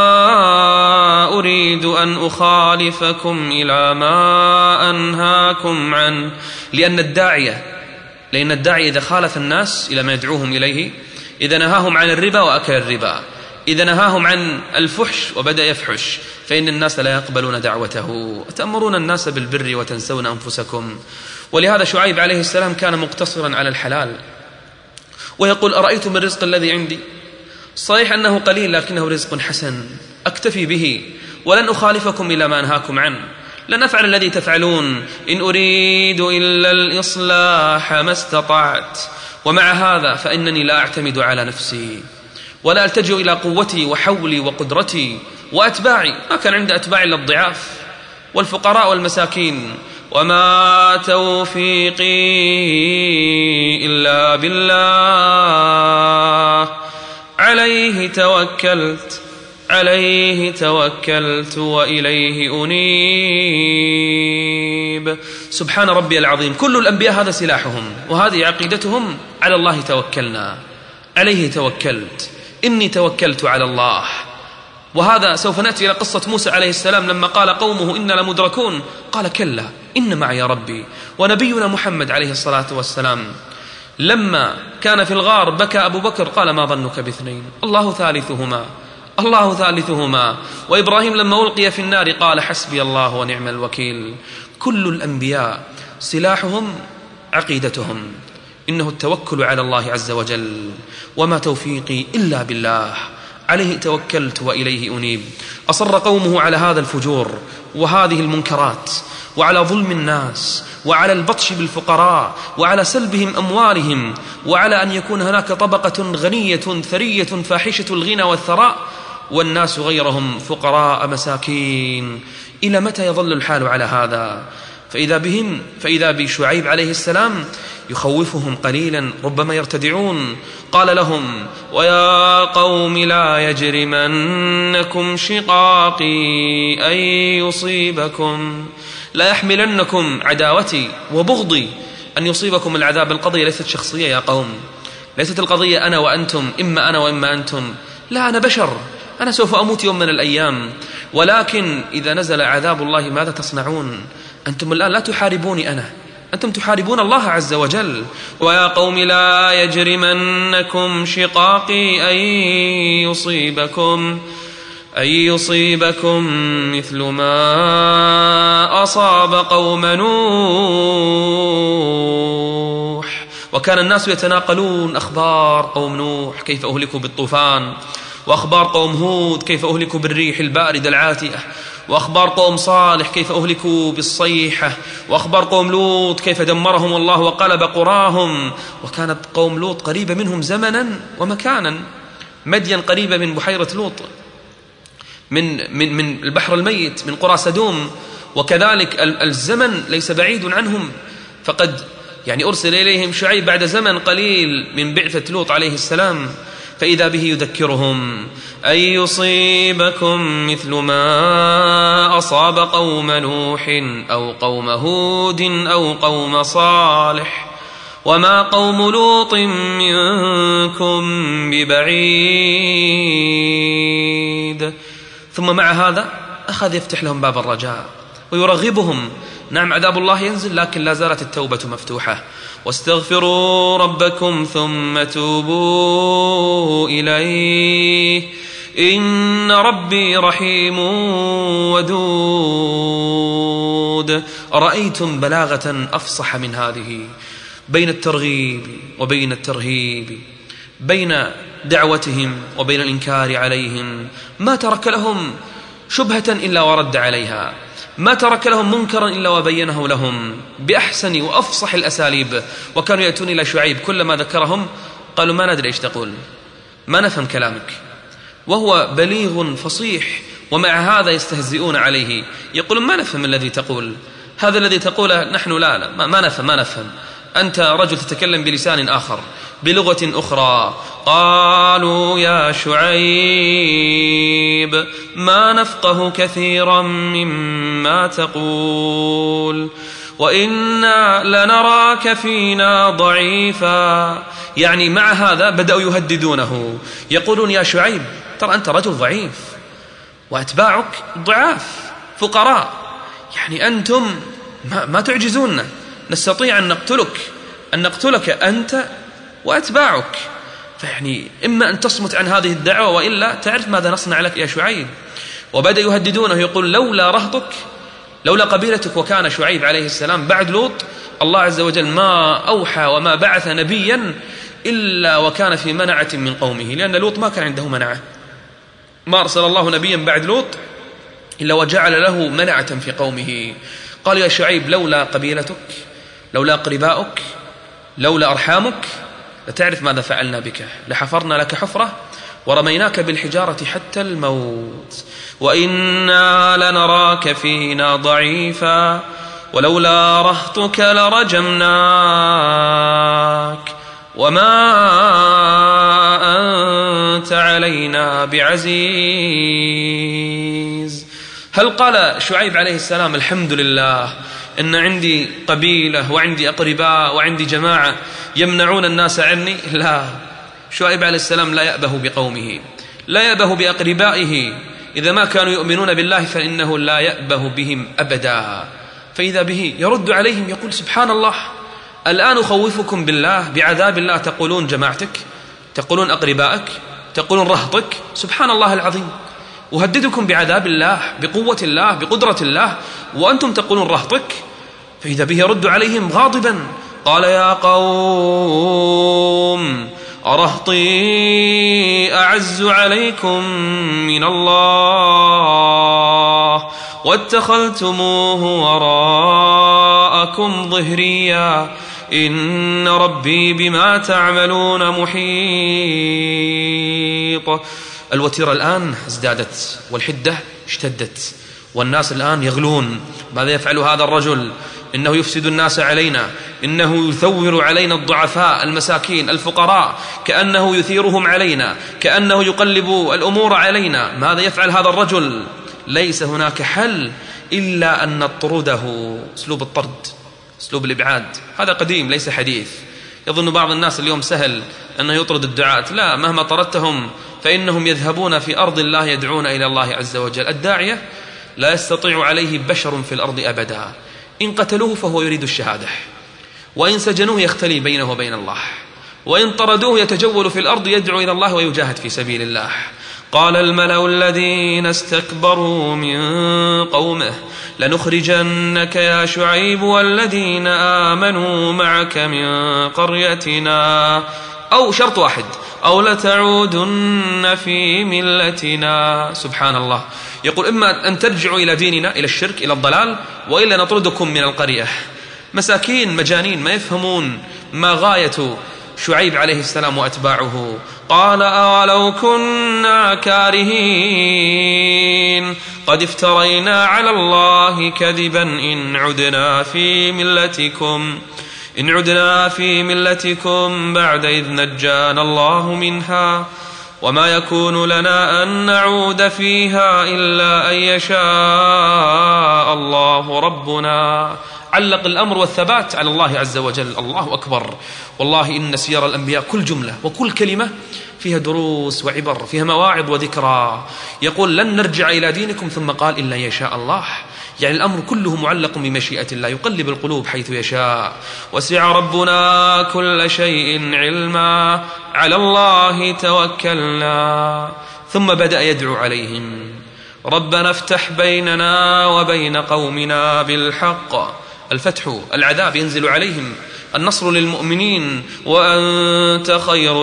B: أريد أن أخالفكم إلى ما أنهاكم عنه. لأن الداعية لأن الداعية إذا خالف الناس إلى ما يدعوهم إليه، إذا نهاهم عن الربا وأكل الربا، إذا نهاهم عن الفحش وبدأ يفحش، فإن الناس لا يقبلون دعوته. أتأمرون الناس بالبر وتنسون أنفسكم. ولهذا شعيب عليه السلام كان مقتصرا على الحلال، ويقول أرأيتم الرزق الذي عندي، صحيح أنه قليل لكنه رزق حسن أكتفي به، ولن أخالفكم إلى ما أنهاكم عنه، لن أفعل الذي تفعلون، إن أريد إلا الإصلاح ما استطعت، ومع هذا فإنني لا أعتمد على نفسي ولا ألتجئ إلى قوتي وحولي وقدرتي وأتباعي. ما كان عند أتباعي إلا الضعاف والفقراء والمساكين. وما توفيقي إلا بالله عليه توكلت عليه توكلت وإليه أنيب. سبحان ربي العظيم. كل الأنبياء هذا سلاحهم وهذه عقيدتهم، على الله توكلنا، عليه توكلت، إني توكلت على الله. وهذا سوف نأتي إلى قصة موسى عليه السلام لما قال قومه إنا لمدركون، قال كلا إن معي ربي. ونبينا محمد عليه الصلاة والسلام لما كان في الغار بكى أبو بكر، قال ما ظنك باثنين الله ثالثهما الله ثالثهما. وإبراهيم لما ألقي في النار قال حسبي الله ونعم الوكيل. كل الأنبياء سلاحهم عقيدتهم، إنه التوكل على الله عز وجل. وما توفيقي إلا بالله عليه توكلت وإليه أنيب. أصر قومه على هذا الفجور وهذه المنكرات، وعلى ظلم الناس، وعلى البطش بالفقراء، وعلى سلبهم أموالهم، وعلى أن يكون هناك طبقة غنية ثرية فاحشة الغنى والثراء، والناس غيرهم فقراء مساكين. إلى متى يظل الحال على هذا؟ فإذا بهم فإذا بشعيب عليه السلام يخوفهم قليلا، ربما يرتدعون. قال لهم ويا قوم لا يجرمنكم شقاقي أن يصيبكم لا يحملنكم عداوتي وبغضي أن يصيبكم العذاب. القضية ليست شخصية يا قوم، ليست القضية أنا وأنتم، إما أنا وإما أنتم، لا، أنا بشر، أنا سوف أموت يوم من الأيام، ولكن إذا نزل عذاب الله ماذا تصنعون؟ أنتم الآن لا تحاربوني أنا، أنتم تحاربون الله عز وجل. ويا قوم لا يجرمنكم شقاقي أن يصيبكم أن يصيبكم مثل ما أصاب قوم نوح. وكان الناس يتناقلون أخبار قوم نوح كيف أهلكوا بالطوفان، وأخبار قوم هود كيف أهلكوا بالريح الباردة العاتية، وأخبار قوم صالح كيف أهلكوا بالصيحة، وأخبار قوم لوط كيف دمرهم الله وقلب قراهم. وكانت قوم لوط قريبة منهم زمنا ومكانا، مدين قريبة من بحيرة لوط، من, من, من البحر الميت، من قرى سدوم، وكذلك الزمن ليس بعيد عنهم، فقد يعني أرسل إليهم شعيب بعد زمن قليل من بعثة لوط عليه السلام. فإذا به يذكرهم أن يصيبكم مثل ما أصاب قوم نوح أو قوم هود أو قوم صالح. وما قوم لوط منكم ببعيد. ثم مع هذا أخذ يفتح لهم باب الرجاء ويرغبهم. نعم عذاب الله ينزل، لكن لا زالت التوبة مفتوحة. واستغفروا ربكم ثم توبوا إليه إن ربي رحيم ودود. أرأيتم بلاغة أفصح من هذه بين الترغيب وبين الترهيب، بين دعوتهم وبين الإنكار عليهم؟ ما ترك لهم شبهة إلا ورد عليها، ما ترك لهم منكرا إلا وبينه لهم بأحسن وأفصح الأساليب. وكانوا يأتون إلى شعيب كلما ذكرهم قالوا ما ندري إيش تقول، ما نفهم كلامك، وهو بليغ فصيح، ومع هذا يستهزئون عليه، يقولون ما نفهم الذي تقول، هذا الذي تقوله نحن لا, لا ما نفهم ما نفهم أنت رجل تتكلم بلسان آخر بلغة أخرى. قالوا يا شعيب ما نفقه كثيرا مما تقول وإنا لنراك فينا ضعيفا. يعني مع هذا بدأوا يهددونه، يقولون يا شعيب ترى أنت رجل ضعيف وأتباعك ضعاف فقراء، يعني أنتم ما, ما تعجزوننا، نستطيع أن نقتلك أن نقتلك أنت وأتباعك، فيعني إما أن تصمت عن هذه الدعوة وإلا تعرف ماذا نصنع لك يا شعيب. وبدأ يهددونه، يقول لولا رهطك لولا قبيلتك. وكان شعيب عليه السلام بعد لوط الله عز وجل ما أوحى وما بعث نبيا إلا وكان في منعة من قومه، لأن لوط ما كان عنده منعة، ما أرسل الله نبيا بعد لوط إلا وجعل له منعة في قومه. قال يا شعيب لولا قبيلتك لولا أقرباؤك لولا أرحامك لتعرف ماذا فعلنا بك، لحفرنا لك حفرة ورميناك بالحجارة حتى الموت وإنا لنراك فينا ضعيفا ولولا رهطك لرجمناك وما أنت علينا بعزيز. هل قال شعيب عليه السلام الحمد لله إن عندي قبيلة وعندي أقرباء وعندي جماعة يمنعون الناس عني؟ لا، شعيب عليه السلام لا يأبه بقومه، لا يأبه بأقربائه، إذا ما كانوا يؤمنون بالله فإنه لا يأبه بهم أبدا. فإذا به يرد عليهم يقول سبحان الله، الآن أخوفكم بالله بعذاب الله تقولون جماعتك، تقولون أقربائك، تقولون رهطك، سبحان الله العظيم، أهددكم بعذاب الله بقوة الله بقدرة الله وأنتم تقولون رهطك. فإذا به يرد عليهم غاضبا قال يا قوم أرهطي أعز عليكم من الله واتخذتموه وراءكم ظهريا إن ربي بما تعملون محيط. الوتيرة الآن ازدادت والحدة اشتدت والناس الآن يغلون. ماذا يفعل هذا الرجل؟ إنه يفسد الناس علينا، إنه يثور علينا الضعفاء المساكين الفقراء، كأنه يثيرهم علينا، كأنه يقلب الأمور علينا. ماذا يفعل هذا الرجل؟ ليس هناك حل إلا أن نطرده. أسلوب الطرد، أسلوب الإبعاد، هذا قديم ليس حديث. يظن بعض الناس اليوم سهل أنه يطرد الدعاة، لا، مهما طردتهم فإنهم يذهبون في أرض الله يدعون إلى الله عز وجل. الداعية لا يستطيع عليه بشر في الأرض أبدا، إن قتلوه فهو يريد الشهادة، وإن سجنوه يختلي بينه وبين الله، وإن طردوه يتجول في الأرض يدعو إلى الله ويجاهد في سبيل الله. قال الملأ الذين استكبروا من قومه لنخرجنك يا شعيب والذين آمنوا معك من قريتنا، أو شرط واحد، أو لتعودن في ملتنا. سبحان الله، يقول إما أن ترجعوا إلى ديننا، إلى الشرك، إلى الضلال، وإلا نطردكم من القرية. مساكين مجانين ما يفهمون ما غاية شعيب عليه السلام وأتباعه. قال أولو كنا كارهين قد افترينا على الله كذبا إن عدنا في ملتكم إن عدنا في ملتكم بعد إذ نجانا الله منها وما يكون لنا أن نعود فيها إلا أن يشاء الله ربنا. علق الأمر والثبات على الله عز وجل. الله أكبر. والله إن سير الأنبياء كل جملة وكل كلمة فيها دروس وعبر، فيها مواعظ وذكرى. يقول لن نرجع إلى دينكم ثم قال إلا يشاء الله، يعني الأمر كله معلق بمشيئة الله، يقلب القلوب حيث يشاء. وسع ربنا كل شيء علما، على الله توكلنا. ثم بدأ يدعو عليهم: ربنا افتح بيننا وبين قومنا بالحق. الفتح، العذاب ينزل عليهم، النصر للمؤمنين، وأنت خير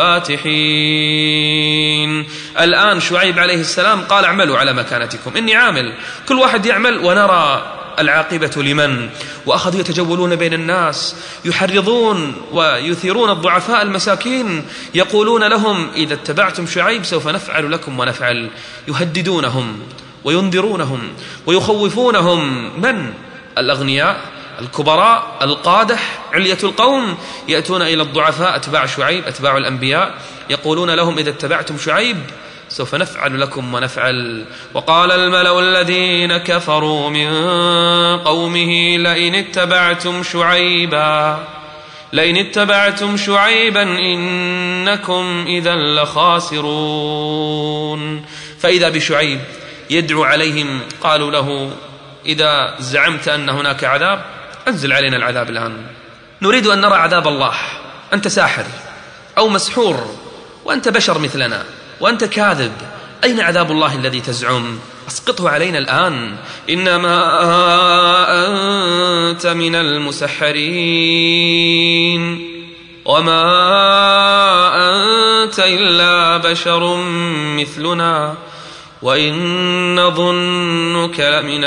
B: الفاتحين. الآن شعيب عليه السلام قال: اعملوا على مكانتكم إني عامل. كل واحد يعمل ونرى العاقبة لمن. وأخذوا يتجولون بين الناس، يحرضون ويثيرون الضعفاء المساكين، يقولون لهم: إذا اتبعتم شعيب سوف نفعل لكم ونفعل. يهددونهم وينذرونهم ويخوفونهم. من؟ الأغنياء، الكبراء، القادة، علية القوم، يأتون إلى الضعفاء أتباع شعيب، أتباع الأنبياء، يقولون لهم: إذا اتبعتم شعيب سوف نفعل لكم ونفعل. وقال الملأ الذين كفروا من قومه: لئن اتبعتم شعيبا لئن اتبعتم شعيبا إنكم إذا لخاسرون. فإذا بشعيب يدعو عليهم، قالوا له: إذا زعمت أن هناك عذاب أنزل علينا العذاب الآن، نريد أن نرى عذاب الله. أنت ساحر أو مسحور، وأنت بشر مثلنا، وأنت كاذب، أين عذاب الله الذي تزعم؟ أسقطه علينا الآن. إنما أنت من المسحرين وما أنت إلا بشر مثلنا وإن نظنك لمن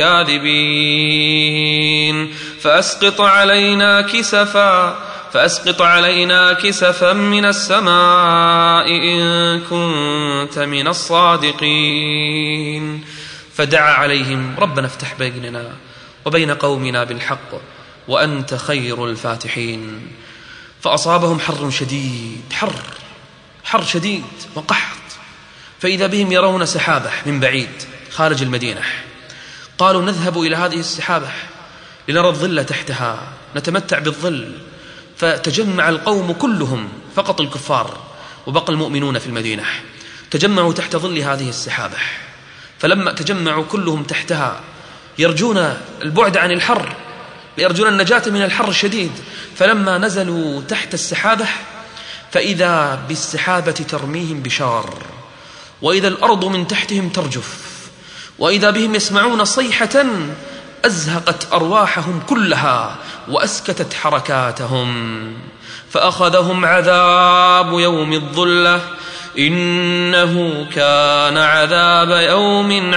B: الكاذبين فأسقط علينا كسفا فأسقط علينا كسفا من السماء إن كنت من الصادقين. فدعا عليهم: ربنا افتح بيننا وبين قومنا بالحق وأنت خير الفاتحين. فأصابهم حر شديد، حر حر شديد وقحط، فإذا بهم يرون سحابة من بعيد خارج المدينة. قالوا: نذهب إلى هذه السحابة لنرى الظل تحتها، نتمتع بالظل. فتجمع القوم كلهم، فقط الكفار وبقى المؤمنون في المدينة، تجمعوا تحت ظل هذه السحابة. فلما تجمعوا كلهم تحتها يرجون البعد عن الحر، يرجون النجاة من الحر الشديد. فلما نزلوا تحت السحابة فإذا بالسحابة ترميهم بشار، وإذا الأرض من تحتهم ترجف، وإذا بهم يسمعون صيحة أزهقت أرواحهم كلها وأسكتت حركاتهم. فأخذهم عذاب يوم الظلة إنه كان عذاب يوم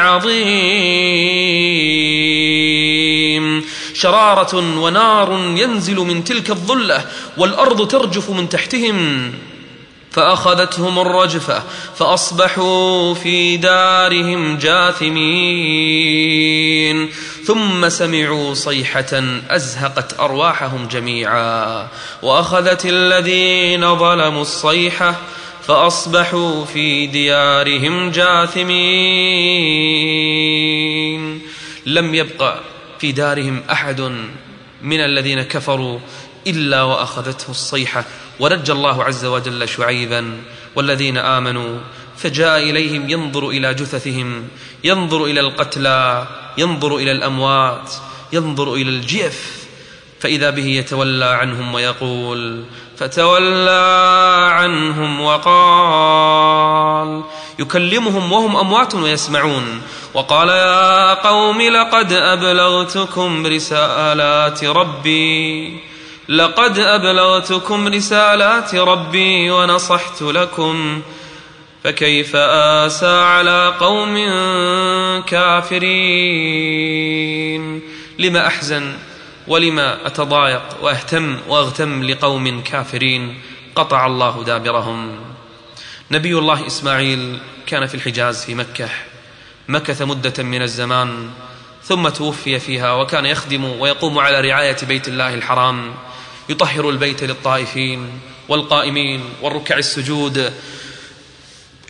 B: عظيم. شرارة ونار ينزل من تلك الظلة والأرض ترجف من تحتهم. فأخذتهم الرجفة فأصبحوا في دارهم جاثمين. ثم سمعوا صيحة أزهقت أرواحهم جميعا، وأخذت الذين ظلموا الصيحة فأصبحوا في ديارهم جاثمين. لم يبقى في دارهم أحد من الذين كفروا إلا وأخذته الصيحة. ونجى الله عز وجل شعيبا والذين آمنوا، فجاء إليهم ينظر إلى جثثهم، ينظر إلى القتلى، ينظر إلى الأموات، ينظر إلى الجيف، فإذا به يتولى عنهم ويقول: فتولى عنهم وقال، يكلمهم وهم أموات ويسمعون، وقال: يا قوم لقد أبلغتكم رسالات ربي لقد أبلغتكم رسالات ربي ونصحت لكم فكيف آسى على قوم كافرين. لما أحزن ولما أتضايق وأهتم وأغتم لقوم كافرين قطع الله دابرهم. نبي الله إسماعيل كان في الحجاز في مكة، مكث مدة من الزمان ثم توفي فيها، وكان يخدم ويقوم على رعاية بيت الله الحرام، يطهر البيت للطائفين والقائمين والركع السجود.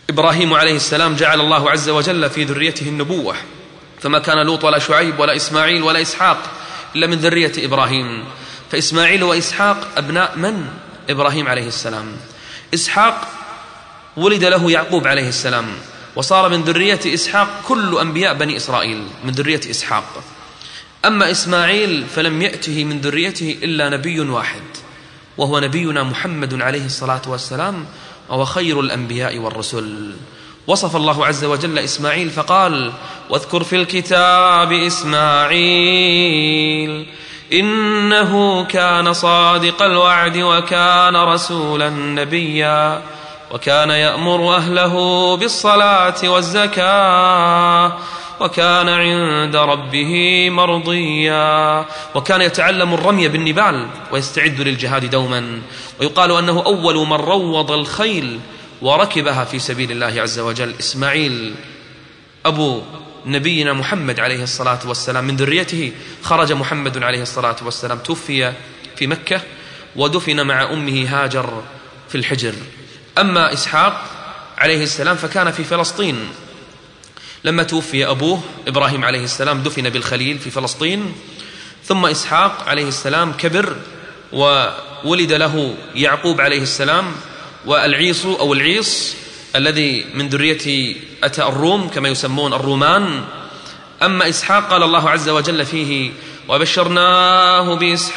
B: إبراهيم عليه السلام جعل الله عز وجل في ذريته النبوة، فما كان لوط ولا شعيب ولا إسماعيل ولا إسحاق إلا من ذرية إبراهيم. فإسماعيل وإسحاق أبناء من؟ إبراهيم عليه السلام. إسحاق ولد له يعقوب عليه السلام، وصار من ذرية إسحاق كل أنبياء بني إسرائيل من ذرية إسحاق. أما إسماعيل فلم يأته من ذريته إلا نبي واحد، وهو نبينا محمد عليه الصلاة والسلام، وهو خير الأنبياء والرسل. وصف الله عز وجل إسماعيل فقال: واذكر في الكتاب إسماعيل إنه كان صادق الوعد وكان رسولا نبيا وكان يأمر أهله بالصلاة والزكاة وكان عند ربه مرضيا. وكان يتعلم الرمي بالنبال ويستعد للجهاد دوما، ويقال أنه أول من روض الخيل وركبها في سبيل الله عز وجل. إسماعيل أبو نبينا محمد عليه الصلاة والسلام، من ذريته خرج محمد عليه الصلاة والسلام، توفي في مكة ودفن مع أمه هاجر في الحجر. أما إسحاق عليه السلام فكان في فلسطين لما توفي أبوه إبراهيم عليه السلام، دفن بالخليل في فلسطين. ثم إسحاق عليه السلام كبر وولد له يعقوب عليه السلام، والعيص أو العيص الذي من ذريته أتى الروم كما يسمون الرومان. أما إسحاق قال الله عز وجل فيه: وبشرناه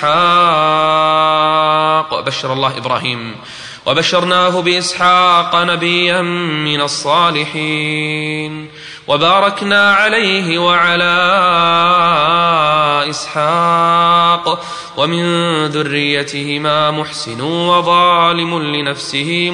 B: بإسحاق، بشر الله إبراهيم، وبشرناه بإسحاق نبيا من الصالحين وباركنا عليه وعلى إسحاق ومن ذريتهما محسن وظالم لنفسه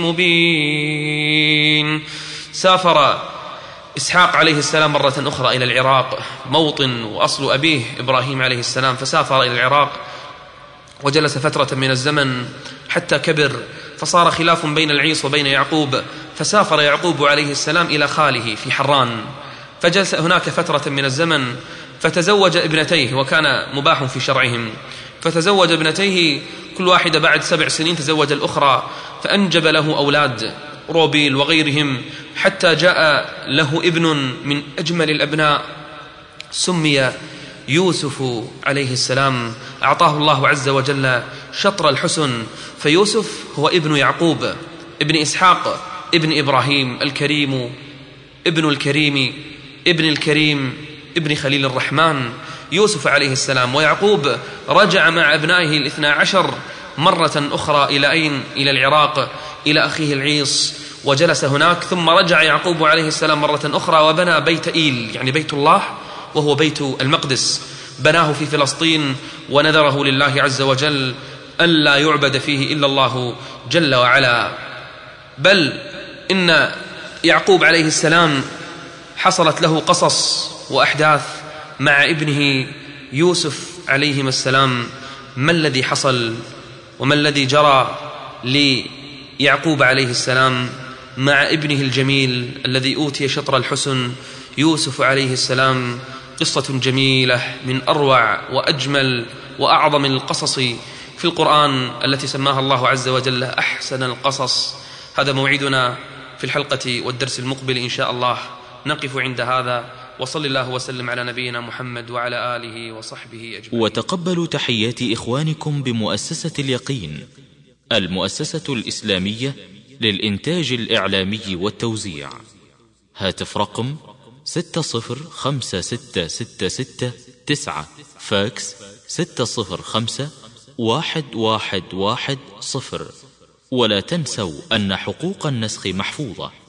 B: مبين. سافر إسحاق عليه السلام مرة أخرى إلى العراق، موطن وأصل أبيه إبراهيم عليه السلام، فسافر إلى العراق وجلس فترة من الزمن حتى كبر، فصار خلاف بين العيص وبين يعقوب، فسافر يعقوب عليه السلام إلى خاله في حران، فجلس هناك فترة من الزمن، فتزوج ابنتيه، وكان مباح في شرعهم، فتزوج ابنتيه كل واحدة بعد سبع سنين تزوج الأخرى، فأنجب له أولاد روبيل وغيرهم، حتى جاء له ابن من أجمل الأبناء سمي يوسف عليه السلام. أعطاه الله عز وجل شطر الحسن، فيوسف هو ابن يعقوب ابن إسحاق ابن إبراهيم الكريم ابن الكريم ابن الكريم ابن خليل الرحمن يوسف عليه السلام. ويعقوب رجع مع أبنائه الاثنى عشر مرة أخرى إلى أين؟ إلى العراق، إلى أخيه العيص، وجلس هناك. ثم رجع يعقوب عليه السلام مرة أخرى وبنى بيت إيل، يعني بيت الله، وهو بيت المقدس، بناه في فلسطين ونذره لله عز وجل ألا يعبد فيه إلا الله جل وعلا. بل إن يعقوب عليه السلام حصلت له قصص وأحداث مع ابنه يوسف عليهما السلام. ما الذي حصل وما الذي جرى ليعقوب عليه السلام مع ابنه الجميل الذي أوتي شطر الحسن يوسف عليه السلام؟ قصة جميلة من أروع وأجمل وأعظم القصص في القرآن التي سماها الله عز وجل أحسن القصص. هذا موعدنا في الحلقة والدرس المقبل إن شاء الله. نقف عند هذا، وصل الله وسلم على نبينا محمد وعلى آله وصحبه أجمعين.
A: وتقبلوا تحيات إخوانكم بمؤسسة اليقين، المؤسسة الإسلامية للإنتاج الإعلامي والتوزيع. هاتف رقم ستة صفر خمسة ستة ستة ستة تسعة، فاكس ستة صفر خمسة واحد واحد واحد صفر. ولا تنسوا أن حقوق النسخ محفوظة.